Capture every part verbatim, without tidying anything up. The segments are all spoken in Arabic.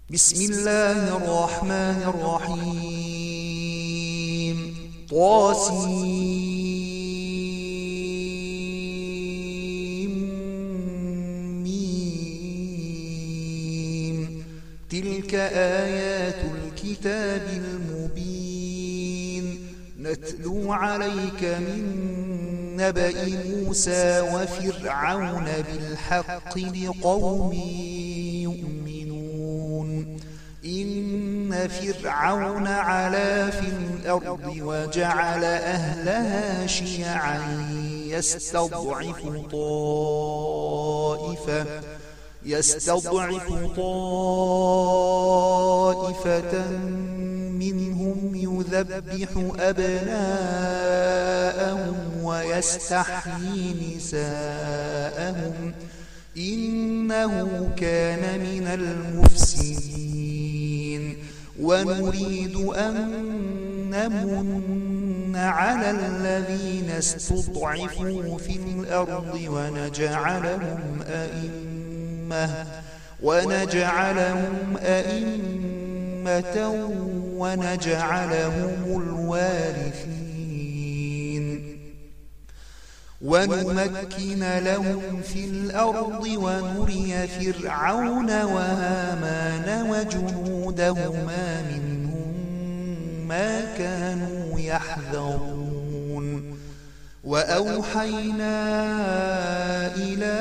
بسم الله الرحمن الرحيم طاسيم تلك آيات الكتاب المبين نتلو عليك من نبأ موسى وفرعون بالحق لقوم يؤمنون إن فرعون علا في الأرض وجعل أهلها شيعا يستضعف طائفة يستضعف طائفة منهم يذبح أبناءهم ويستحيي نساءهم إنه كان من المفسدين ونريد أن نمن على الذين استضعفوا في الأرض ونجعلهم أئمة ونجعلهم أئمة ونجعلهم الوارثين ونمكن لهم في الأرض ونري فرعون وهامان وجنودهما منهم ما كانوا يحذرون وأوحينا إلى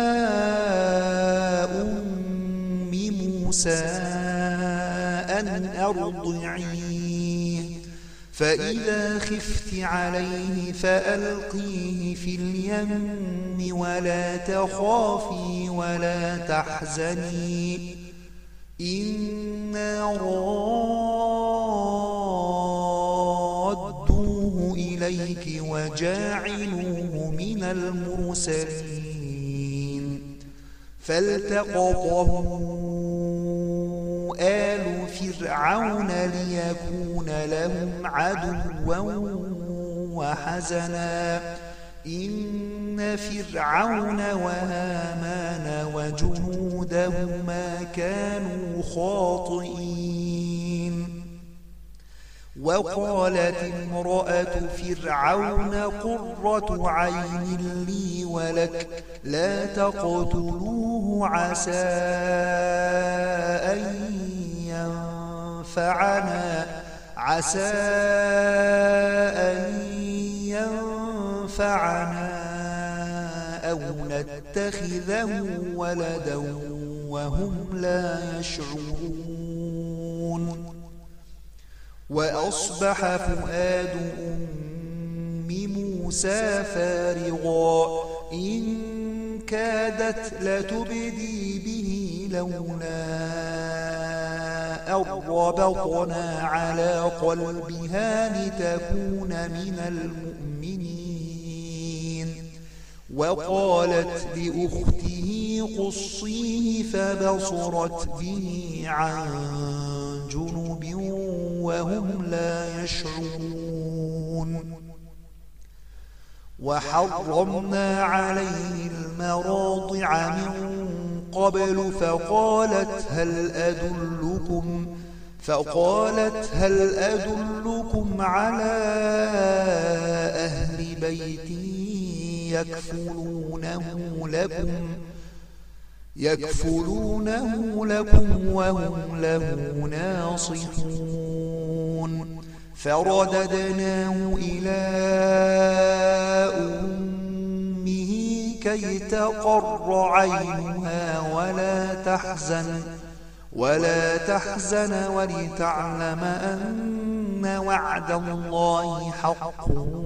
أم موسى أن أرضعيه فإذا خفت عليه فألقيه في اليم ولا تخافي ولا تحزني إنا رادوه إليك وجاعلوه من المرسلين فالتقطه آل فرعون ليكون لهم عدوا وحزنا إن فرعون وهامان وجنودهما كانوا خاطئين وقالت امرأة فرعون قرة عين لي ولك لا تقتلوه عسى أن ينفعنا عسى أن ينفعنا أو نتخذه ولدا وهم لا يشعرون وأصبح فؤاد أم موسى فارغا إن كادت لتبدي به لولا أن ربطنا على قلبها لتكون من المؤمنين وقالت لأخته قصيه فبصرت به عن جنب وهم لا يشعرون وحرمنا عليه المراضع من قبل فقالت هل أدلكم فقالت هل أدلكم على أهل بيت يكفلونه لكم يكفلونه لكم وهم له ناصحون فرددناه إلى أمه كي تقر عينها ولا تحزن ولا تحزن ولتعلم أن وعد الله حق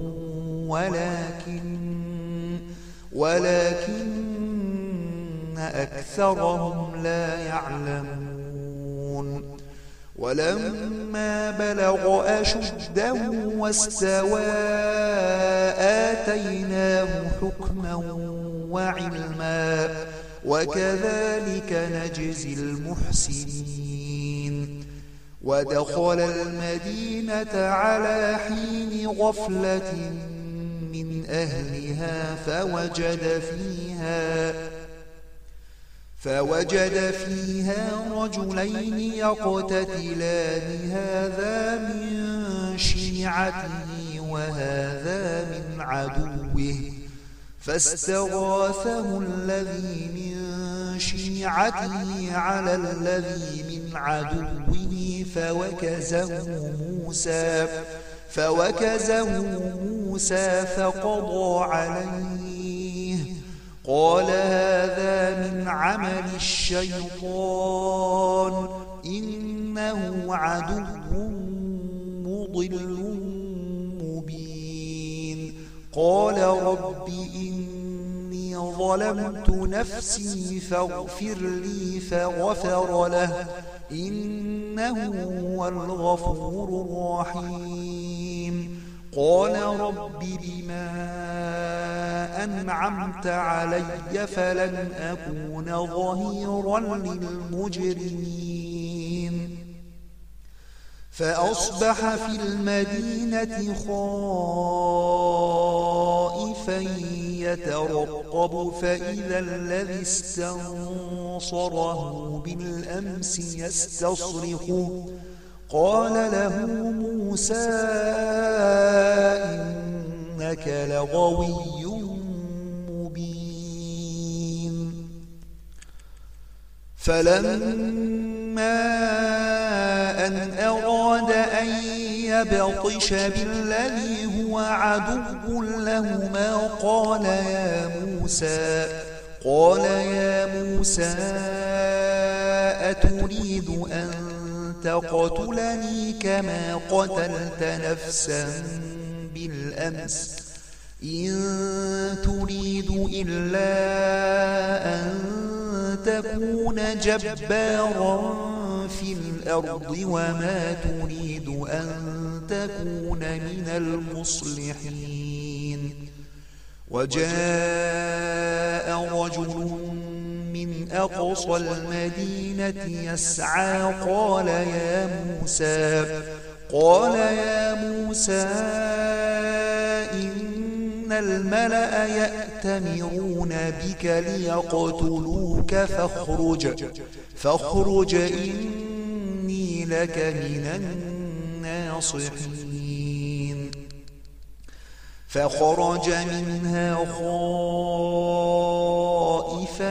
ولكن ولكن أكثرهم لا يعلمون ولما بلغ أشده واستوى آتيناه حكما وعلما وكذلك نجزي المحسنين ودخل المدينة على حين غفلة من أهلها فوجد فيها فوجد فيها رجلين يقتتلان هذا من شيعته وهذا من عدوه فاستغاثه الذي من شيعته على الذي من عدوه فوكزه موسى فوكزه موسى فقضى عليه قال هذا من عمل الشيطان إنه عدو مضل مبين قال رب إني ظلمت نفسي فاغفر لي فغفر له إنه هو الغفور الرحيم قال رب بما أنعمت علي فلن أكون ظهيرا للمجرمين فأصبح في المدينة خائفا يترقب فإذا الذي استنصره بالأمس يستصرخه قال له موسى إنك لغوي مبين فلما أن أراد أن يبطش بالذي هو عدو لهما قال يا موسى قال يا موسى أتريد أن تقتلني كما قتلت نفسا بالأمس إن تريد إلا أن تكون جبارا في الأرض وما تريد أن تكون من المصلحين وجاء رجل من أقصى المدينة يسعى قال يا موسى قال يا موسى إن الملأ يأتمرون بك ليقتلوك فاخرج فاخرج إني لك من الناصحين فخرج منها خائفا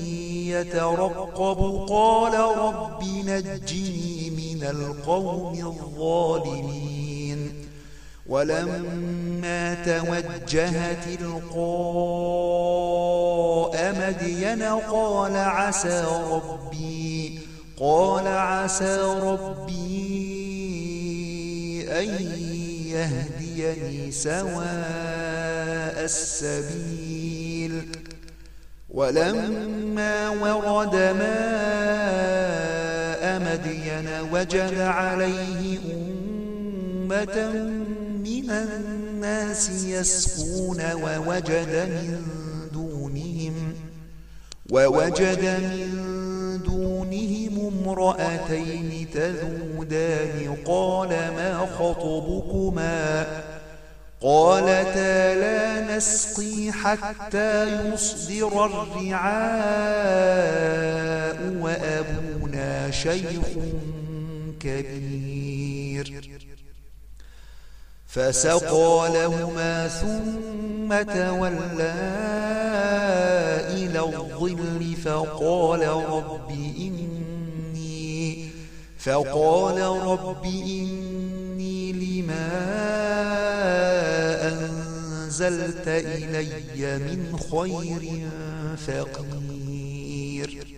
يترقب قال رب نجني من القوم الظالمين ولما توجه تلقاء مدين قال عسى ربي قال عسى ربي أن يهديني سواء السبيل ولما ورد ماء مدين وجد عليه أمة من الناس يسقون ووجد من دونهم ووجد من دونهم امرأتين تذودان قال ما خطبكما قالتا لا نسقي حتى يصدر الرعاء وأبونا شيخ كبير فسقى لهما ثم تولى إلى الظل فقال رب إني فقال رب إني لما أنزلت إلي من خير فقير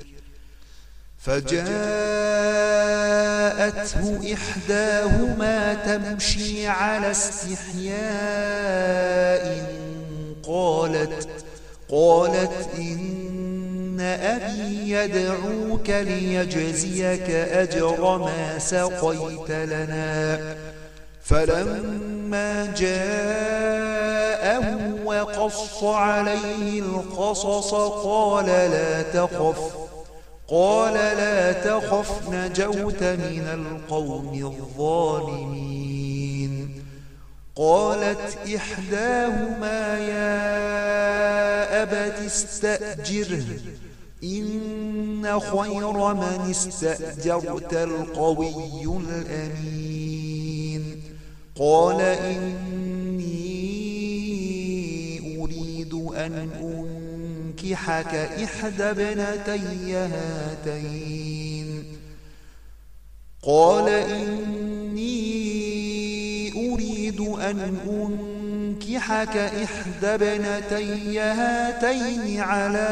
فجاءته إحداهما تمشي على استحياء قالت قالت إن أبي يدعوك ليجزيك أجر ما سقيت لنا فلما جاءه وقص عليه القصص قال لا تخف قال لا تخف نجوت من القوم الظالمين قالت إحداهما يا أبت استأجره إن خير من استأجرت القوي الأمين. قال إني أريد أن أنكحك إحدى ابنتي هاتين قال إني أريد أن أنكحك إحدى ابنتي هاتين على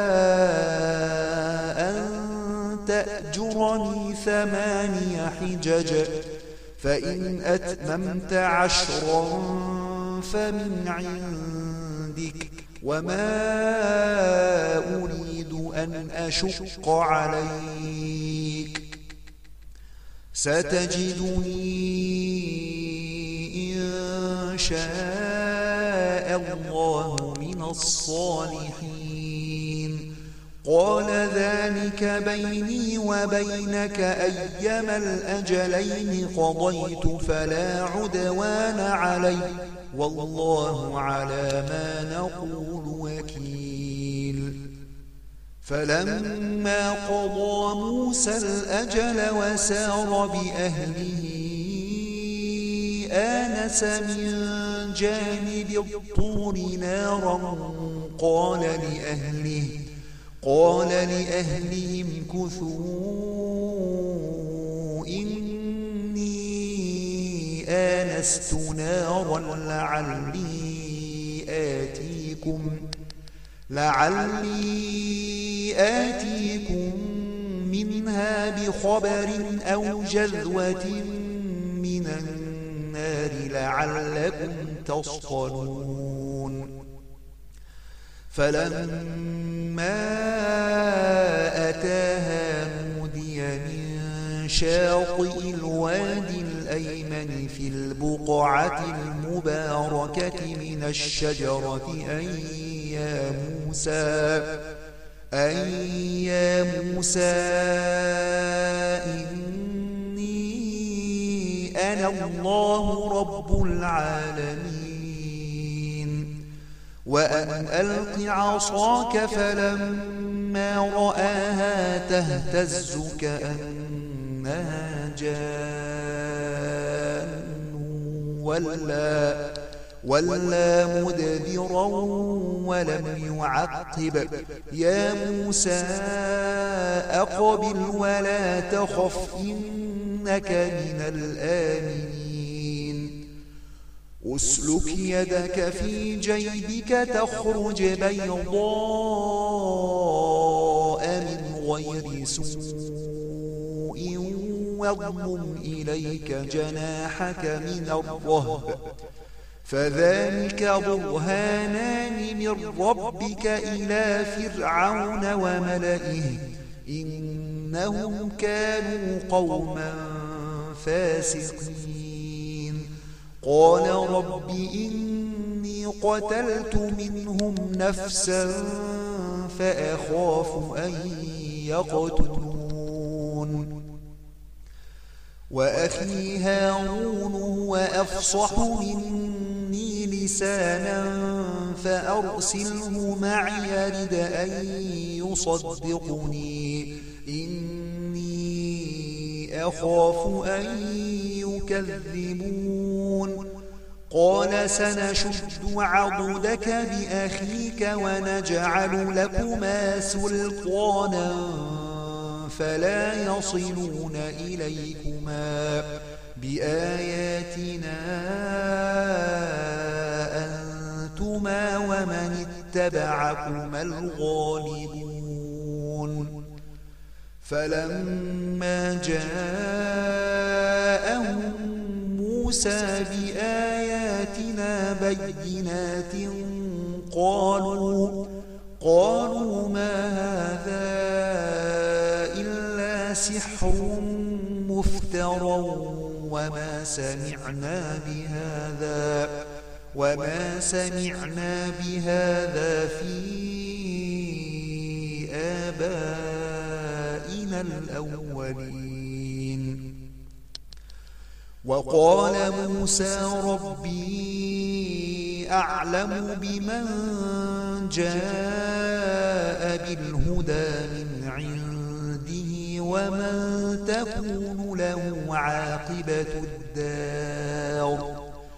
أن تأجرني ثماني حجج فإن أتممت عشرا فمن عندك وما أريد أن أشق عليك ستجدني إن شاء الله من الصالحين. قال ذلك بيني وبينك أيما الأجلين قضيت فلا عدوان علي والله على ما نقول وكيل. فلما قضى موسى الأجل وسار بأهله آنس من جانب الطور نارا قال لأهله قال لأهلهم كثوا إني آنست نارا لعلي آتيكم لعلي آتيكم منها بخبر أو جذوة من النار لعلكم تصطلون. فلما أتاها نودي من شاطئ الوادي الأيمن في البقعة المباركة من الشجرة أن يا موسى أن يا موسى إني أنا الله رب العالمين وأن ألق عصاك فلما رآها تهتز كأنها جان ولا ولا مدبرا ولم يعقب يا موسى أقبل ولا تخف إنك من الآمنين. أسلك يدك في جيبك تخرج بيضاء من غير سوء واضمم إليك جناحك من الرهب فذلك برهانان من ربك إلى فرعون وملئه إنهم كانوا قوما فاسقين. قال رب إني قتلت منهم نفسا فأخاف أن يقتلون وأخي هارون هو أفصح مني لسانا فأرسله معي يرد أن يصدقني إني أخاف أن يكذبون. قال سنشد عضدك بأخيك ونجعل لكما سلطانا فلا يصلون إليكما بآياتنا أنتما ومن اتبعكما الغالبون. فلما جاءهم موسى بآياتنا بينات قالوا قالوا ما هذا إلا سحر مفترى وما سمعنا بهذا وما سمعنا بهذا في آبائنا الأولين. وقال موسى ربي أعلم بمن جاء بالهدى من عنده ومن تكون له عاقبة الدار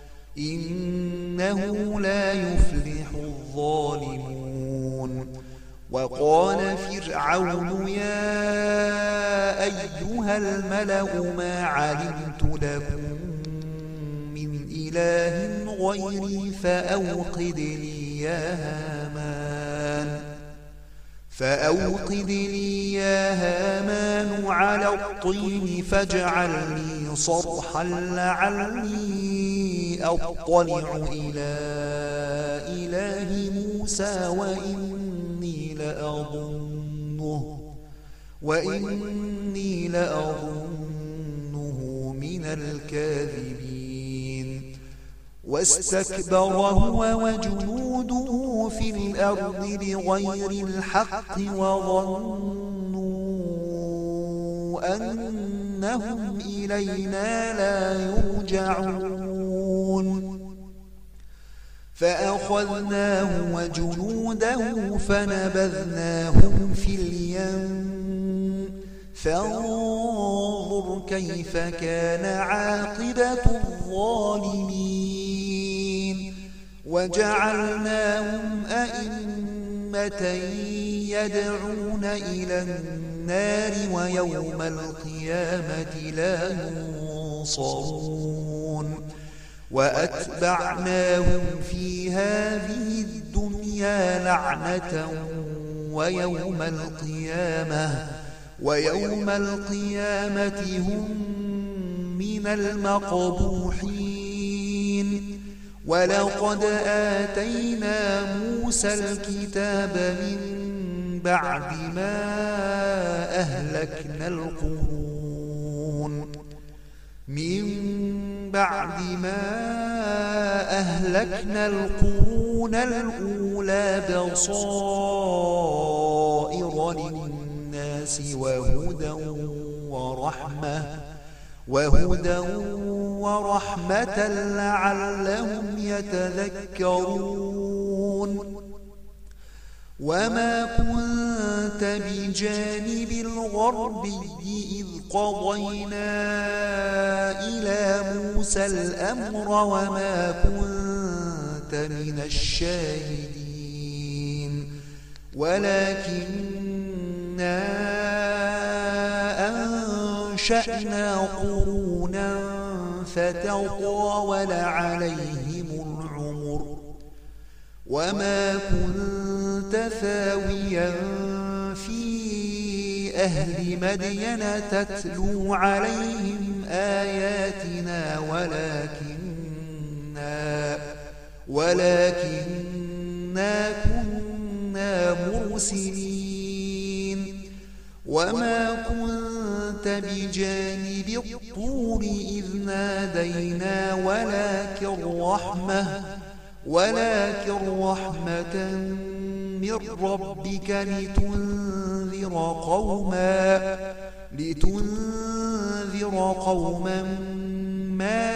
إنه لا يفلح الظالمون. وقال فرعون يا أيها الملأ ما علمت لكم من إله غيري فأوقد لي يا هامان فأوقد لي يا هامان على الطين فاجعل لي صرحا لعلي أطلع إلى إله موسى وإني لأظنه وإني لأظنه من الكاذبين. واستكبر هو وجنوده في الأرض بغير الحق وظنوا أنهم إلينا لا يرجعون فأخذناه وجنوده فنبذناهم في اليم فانظر كيف كان عاقبة الظالمين. وجعلناهم أئمة يدعون إلى النار ويوم القيامة لا ينصرون. وأتبعناهم في هذه الدنيا لعنة ويوم القيامة ويوم القيامة هم من المقبوحين. ولقد آتينا موسى الكتاب من بعد ما أهلكنا القرون من بعد ما أهلكنا القرون الأولى بصائر للناس وهدى ورحمة وهدى ورحمة لعلهم يتذكرون. وما كنت بجانب الغربي إذ قضينا إلى موسى الأمر وما كنت من الشاهدين ولكننا أنشأنا قرونا فتطاول عليهم العمر وما كنت ثاويا في أهل مدين تتلو عليهم آياتنا ولكننا ولكننا كنا مرسلين. وما كنت بجانب الطور إذ نادينا ولكن رحمة ولكن رحمة من ربك لتنذر قوما لتنذر قوما ما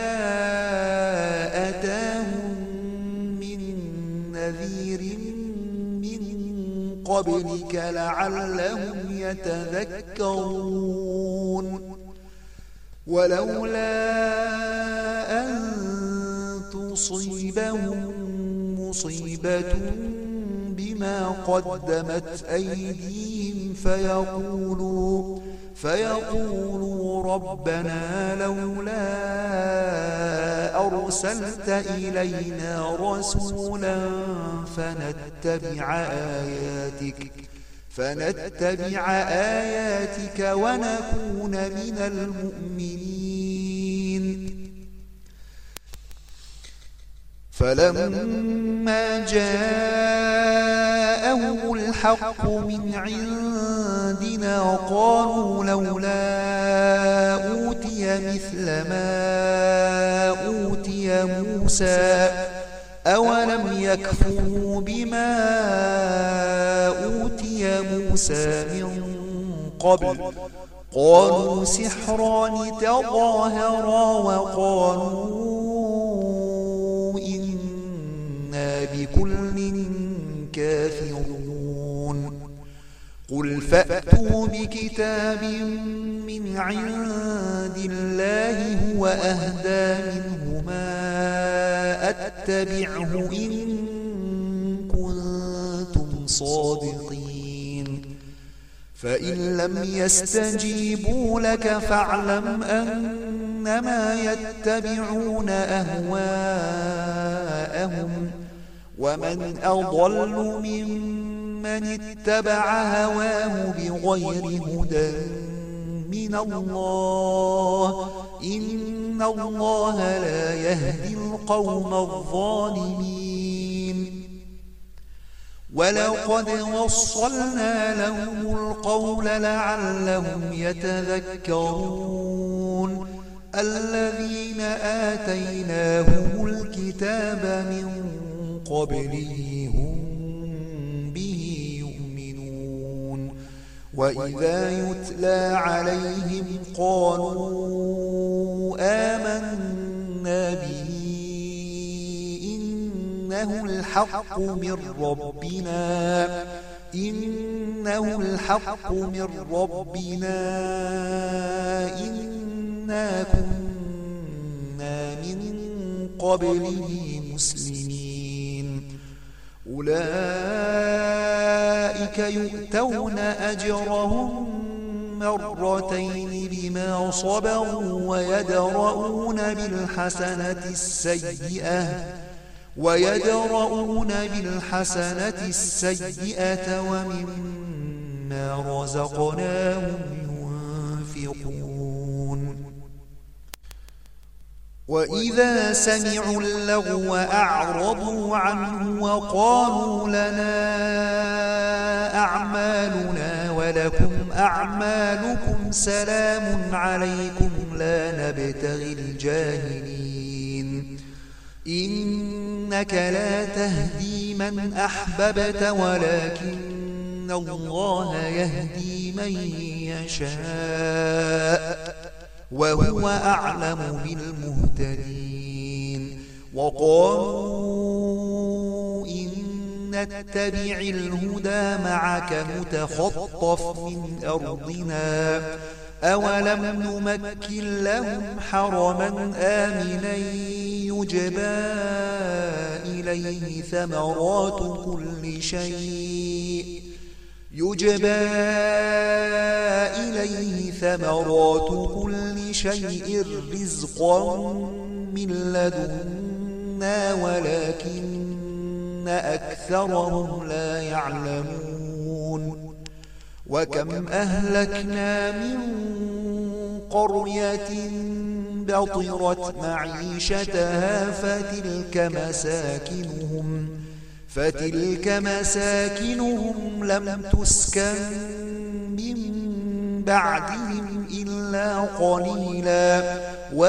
أتاهم من نذير من قبلك لعلهم يتذكرون. ولولا أن تصيبهم مصيبة بما قدمت أيديهم فيقولوا فيقولوا ربنا لولا أرسلت إلينا رسولا فنتبع آياتك فنتبع آياتك ونكون من المؤمنين. فلما جاءهم الحق من عندنا قالوا لولا أوتي مثل ما أوتي موسى أولم يكفروا بما أوتي موسى من قبل قالوا سحران تظاهرا وقالوا إنا بكل كافرون قل فأتوا بكتاب من عند الله هو أهدى منهما أتبعه إن كنتم صادقين فإن لم يستجيبوا لك فاعلم أنما يتبعون أهواءهم ومن أضل ممن اتبع هواه بغير هدى من الله إن الله لا يهدي القوم الظالمين ولقد وصلنا لهم القول لعلهم يتذكرون الذين آتيناهم الكتاب من قبله هم به يؤمنون وإذا يتلى عليهم قالوا آمنا به إنه الحق من ربنا إنه الحق من ربنا إنا كنا من قبله مسلمين أولئك يؤتون أجرهم مرتين بما صبروا ويدرؤون بالحسنة السيئة ويدرؤون بالحسنة السيئة ومما رزقناهم ينفقون وإذا سمعوا اللغو أعرضوا عنه وقالوا لنا أعمالنا ولكم أعمالكم سلام عليكم لا نبتغي الجاهلين إنك لا تهدي من أحببت ولكن الله يهدي من يشاء وهو أعلم بالمهتدين وقالوا إن نتبع الهدى معك نتخطف من أرضنا أولم نمكن لهم حرما آمنا يجبى إليه ثمرات كل شيء يجبى إليه ثمرات كل شيء رزقا من لدنا ولكن أكثرهم لا يعلمون وكم أهلكنا من قرية بطرت معيشتها فتلك مساكنهم فتلك مساكنهم لم تسكن من بعدهم إلا قليلا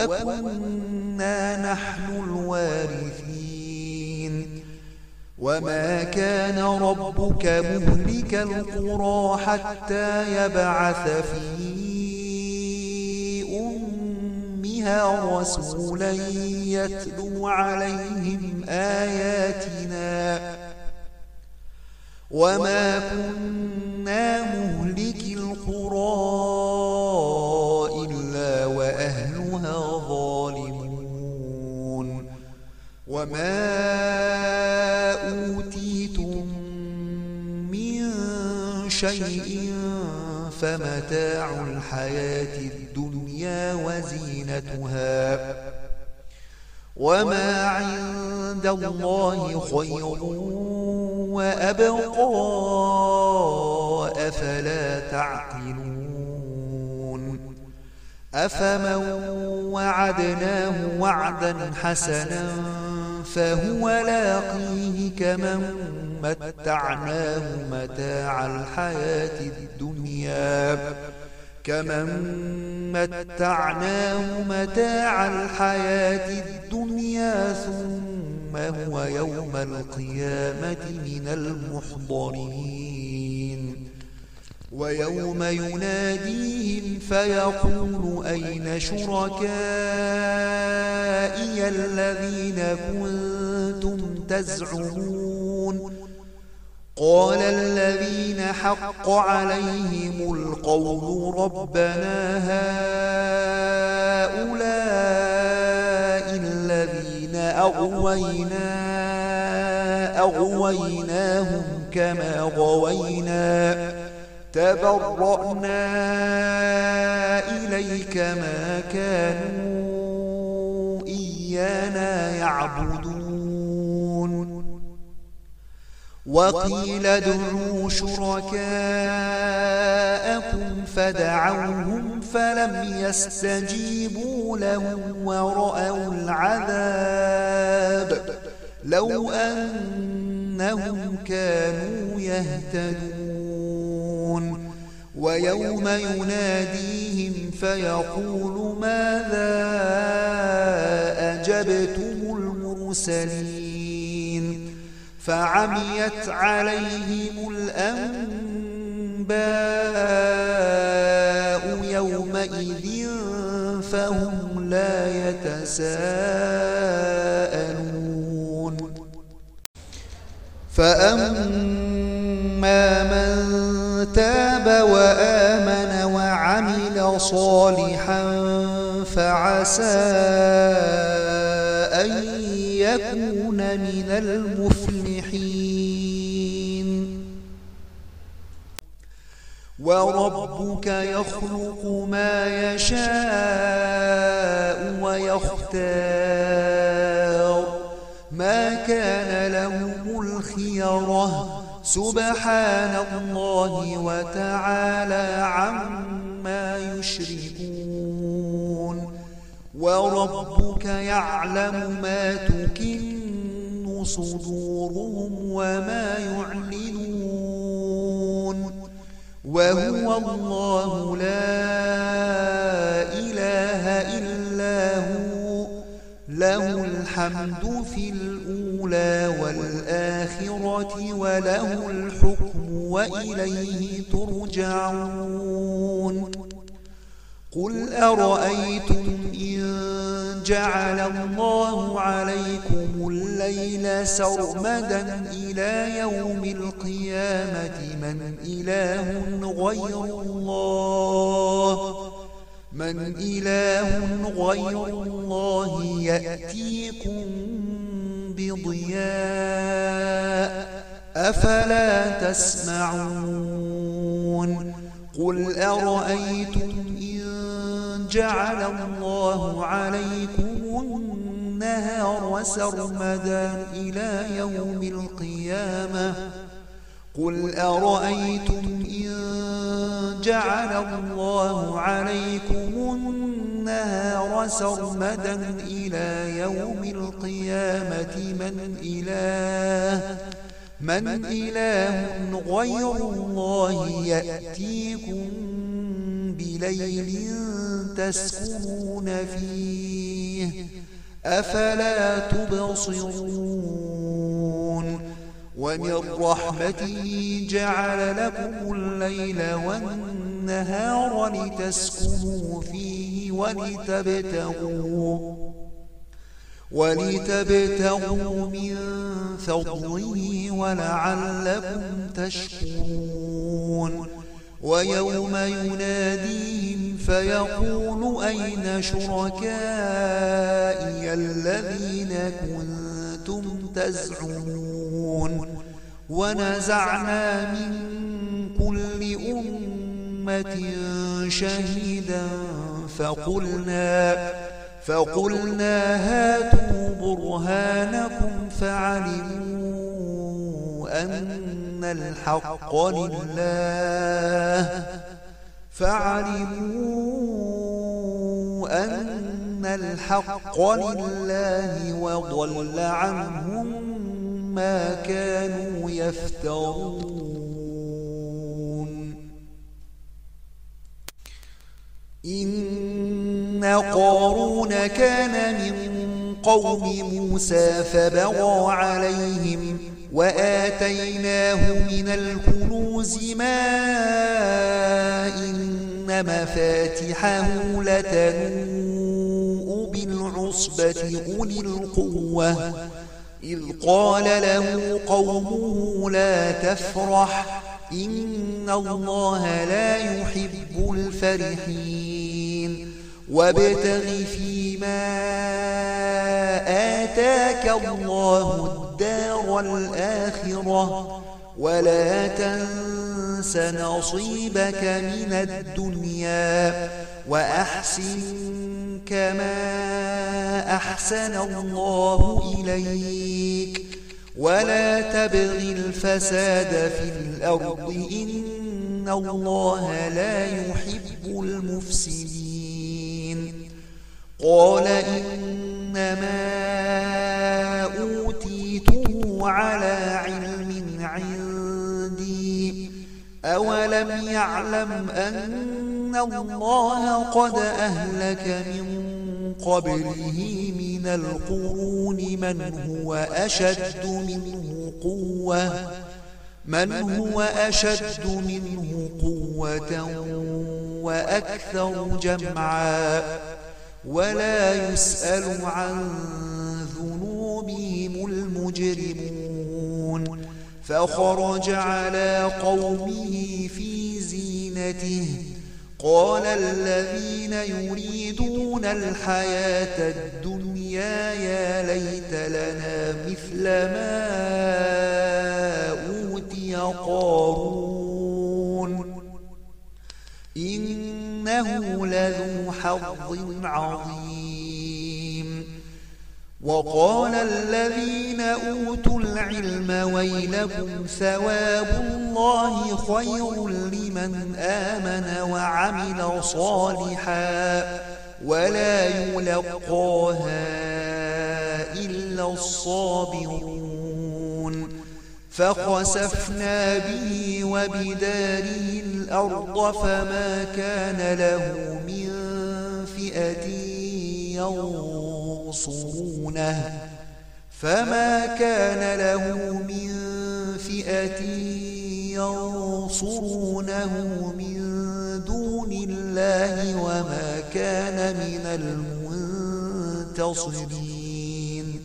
وكنا نحن الوارثين وما كان ربك مهلك القرى حتى يبعث في أمها رسولا يتلو عليهم آياتنا وما كنا مهلك القرى إلا وأهلها ظالمون وما أوتيتم من شيء فمتاع الحياة الدنيا وزينتها وما عند الله خير وأبقى أفلا تعقلون أفمن وعدناه وعدا حسنا فهو لاقيه كمن متعناه متاع الحياة الدنيا كمن متعناه متاع الحياة الدنيا ثم هو يوم القيامة من المحضرين ويوم يناديهم فيقول أين شركائي الذين كنتم تزعمون قال الذين حق عليهم القول ربنا هؤلاء الذين أغوينا أغويناهم كما غوينا تبرأنا إليك ما كانوا إيانا يعبدون وقيل ادعوا شركاءكم فدعوهم فلم يستجيبوا لهم ورأوا العذاب لو أنهم كانوا يهتدون ويوم يناديهم فيقول ماذا أجبتم المرسلين فعميت عليهم الأنباء يومئذ فهم لا يتساءلون فأما من تاب وآمن وعمل صالحا فعسى أن يكون من المفلحين وربك يخلق ما يشاء ويختار ما كان لهم الخيرة سبحان الله وتعالى عما يشركون وربك يعلم ما تكن صدورهم وما يعلنون وهو الله لا إله إلا هو له الحمد في الأولى والآخرة وله الحكم وإليه ترجعون قل أرأيتم إن جعل الله عليكم الليل سرمدا إلى يوم القيامة من إله غير الله من إله غير الله يأتيكم بضياء أفلا تسمعون قل أرأيتم إن جعل الله عليكم النهار سرمدا إلى يوم القيامة قل أرأيتم إن جعل الله عليكم النهار سرمدا إلى يوم القيامة من إله من إله غير الله يأتيكم بليل تسكنون فيه أفلا تبصرون ومن رحمته جعل لكم الليل والنهار لتسكنوا فيه ولتبتغوا ولتبتغوا من فضله ولعلكم تشكرون ويوم يناديهم فيقول أين شركائي الذين كنتم تزعمون ونزعنا من كل أمة شهيدا فقلنا فقلنا هاتوا برهانكم فعلموا أن الحق لله فعلموا أن الحق لله وضل عنهم ما كانوا يفترون إن قارون كان من قوم موسى فبغى عليهم وآتيناه من الكنوز ما إن مفاتحه لتنوء بالعصبة أولي القوة إذ قال له قومه لا تفرح إن الله لا يحب الفرحين وابتغ فيما آتاك الله الدار الآخرة ولا تنس نصيبك من الدنيا وأحسن كما أحسن الله إليك ولا تبغ الفساد في الأرض إن الله لا يحب المفسدين قال إنما أوتيته على علم عندي أولم يعلم أن الله قد أهلك من قبله من القرون من هو أشد منه قوة من هو أشد منه قوة وأكثر جمعا ولا يسأل عن ذنوبهم المجرمون فخرج على قومه في زينته قال الذين يريدون الحياة الدنيا يا ليت لنا مثل ما أوتي قارون إنه لذو حظ عظيم وقال الذين أوتوا العلم ويلكم ثواب الله خير لمن آمن وعمل صالحا ولا يلقاها إلا الصابرون فخسفنا به وبداره الأرض فما كان له من فئة ينصرونه فما كان له من فئة ينصرونه من دون الله وما كان من المنتصرين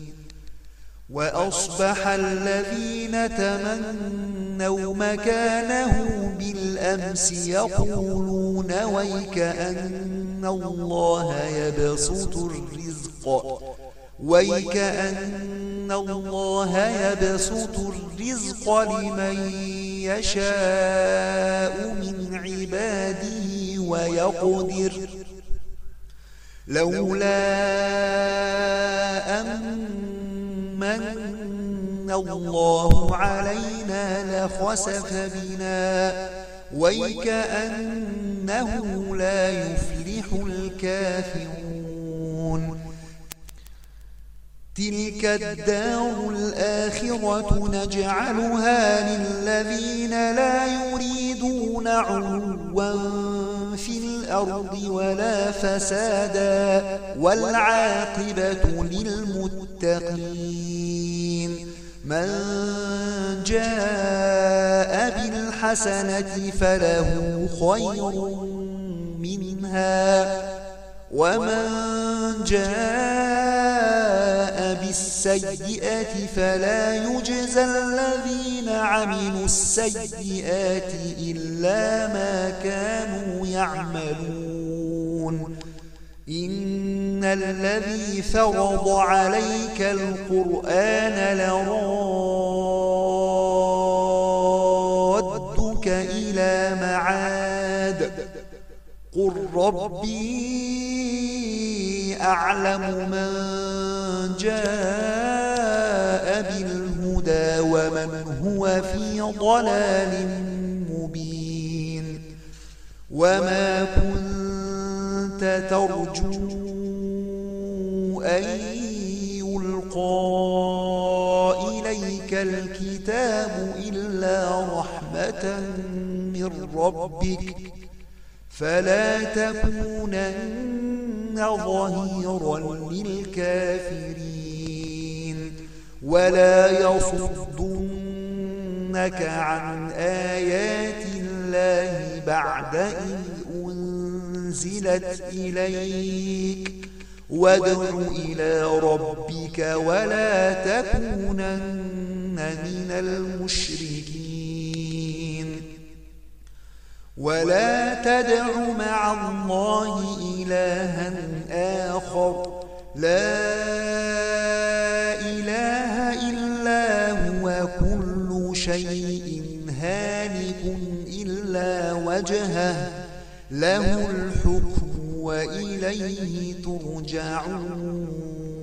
وأصبح الذين تمنوا مكانه بالأمس يقولون ويكأن الله يبسط الرزق ويكأن الله يبسط الرزق لمن يشاء من عباده ويقدر لولا أمن الله علينا لخسف بنا ويكأنه لا يفلح الكافرون تلك الدار الآخرة نجعلها للذين لا يريدون علوا في الأرض ولا فسادا والعاقبة للمتقين من جاء بالحسنة فله خير منها ومن جاء بالسيئة فلا يجزى الذين عملوا السيئات إلا ما كانوا يعملون إن الذي فرض عليك القرآن لرادك إلى معاد قل ربي أعلم من جاء بالهدى ومن هو في ضلال مبين وما كنت ترجو أن يلقى إليك الكتاب إلا رحمة من ربك فلا تكونن ظهيرا للكافرين ولا يصدن يصدونك عن آيات الله بعد إذ أنزلت إليك وادع إلى ربك ولا تكونن من المشركين ولا تدع مع الله إلها آخر لا إله إلا هو كل شيء هالك إلا وجهه له الحكم وإليه ترجعون.